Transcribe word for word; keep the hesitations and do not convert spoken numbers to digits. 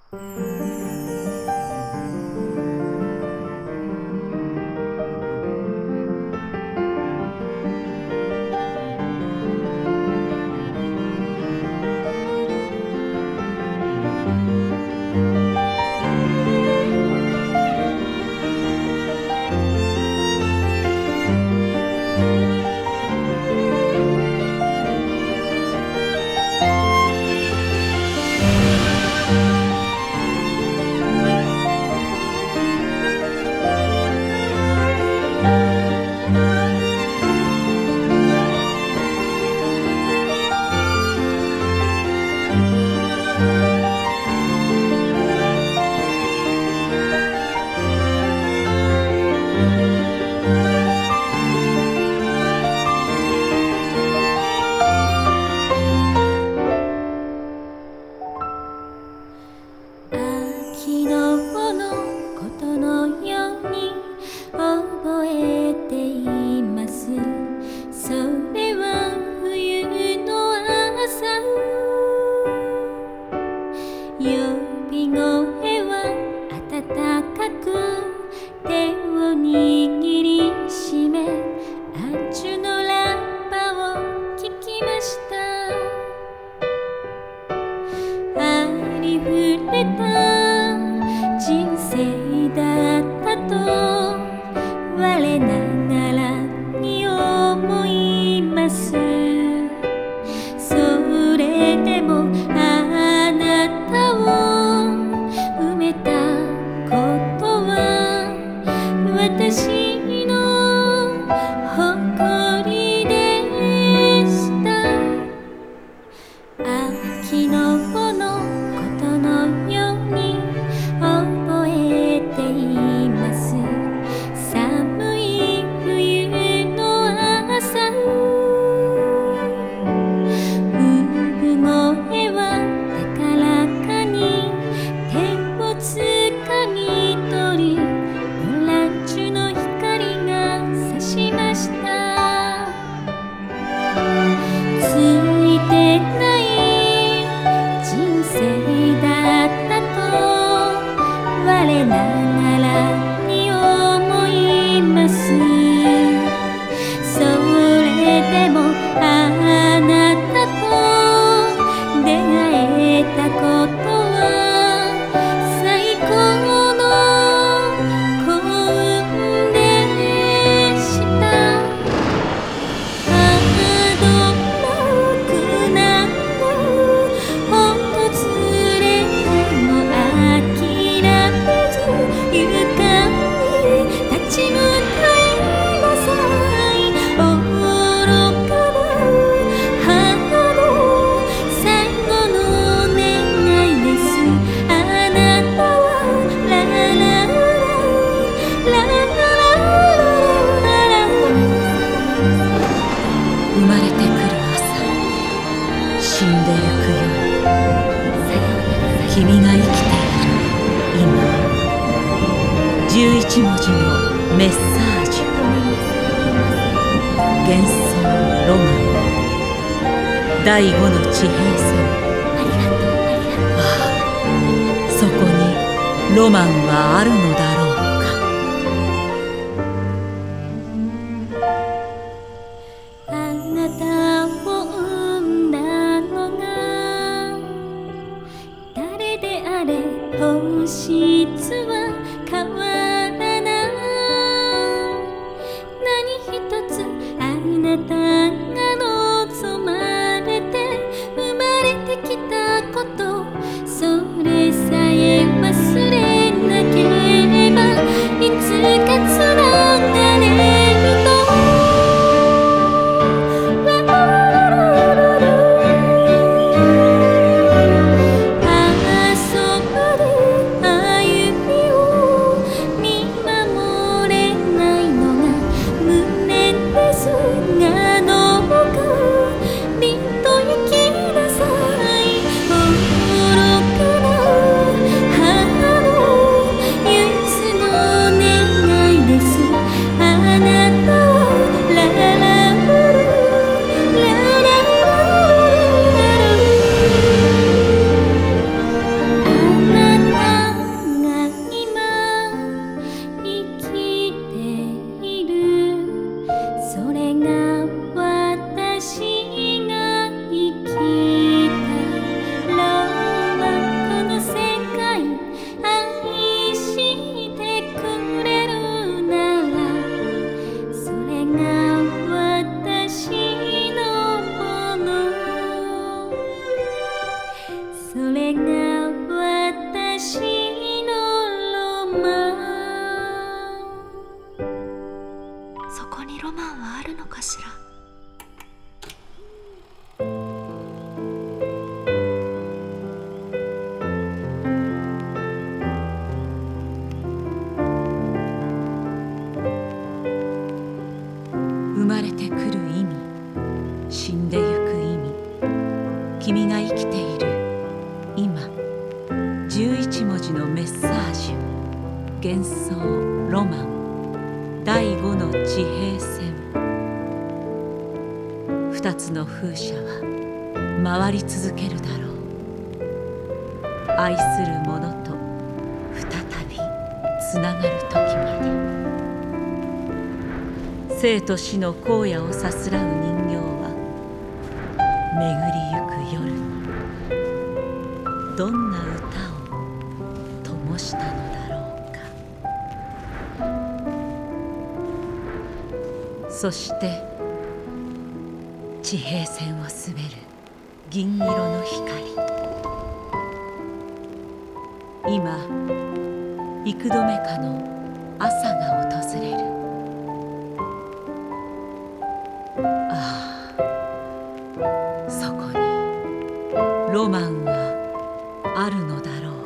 昨日のことのように覚えています。それは冬の朝、呼び声は暖かく手を握りしめ、アチュのラッパを聞きました。ありふれた人生だったと我ながらに思います。それでもあなたを埋めたことは私の誇りでした。昨日のことのように覚えています。寒い冬の朝、産声は高らかに手をつかみ取り、オランジュの光が差しました。ついてない人生だったと我ながらに思います。それでもあなたと出会えたことは最高の幸運でした。ハードな苦難を訪れても諦めず勇敢に立ち向かいなさい。愚かな母の最後の願いです。あなたはラララララララララ。 生まれてくる朝、死んでゆく夜、君が生きている今、じゅういち文字のメッサージ。幻想ロマン、第五の地平線。ああ、そこにロマンはあるのだろうか。 あなたを産んだのが誰であれ本質は変わらない。何一つあなたが望まれて生まれてきたこと、それさえ忘れなければ死んでゆく意味、君が生きている今、じゅういち文字のメッサージュ、幻想ロマンだいごの地平線。二つの風車は回り続けるだろう。愛する者と再びつながる時まで。生と死の荒野をさすらう人形は巡りゆく夜にどんな歌を灯したのだろうか。そして地平線を滑る銀色の光。今幾度目かの朝が訪れる。ああ、そこにロマンはあるのだろう。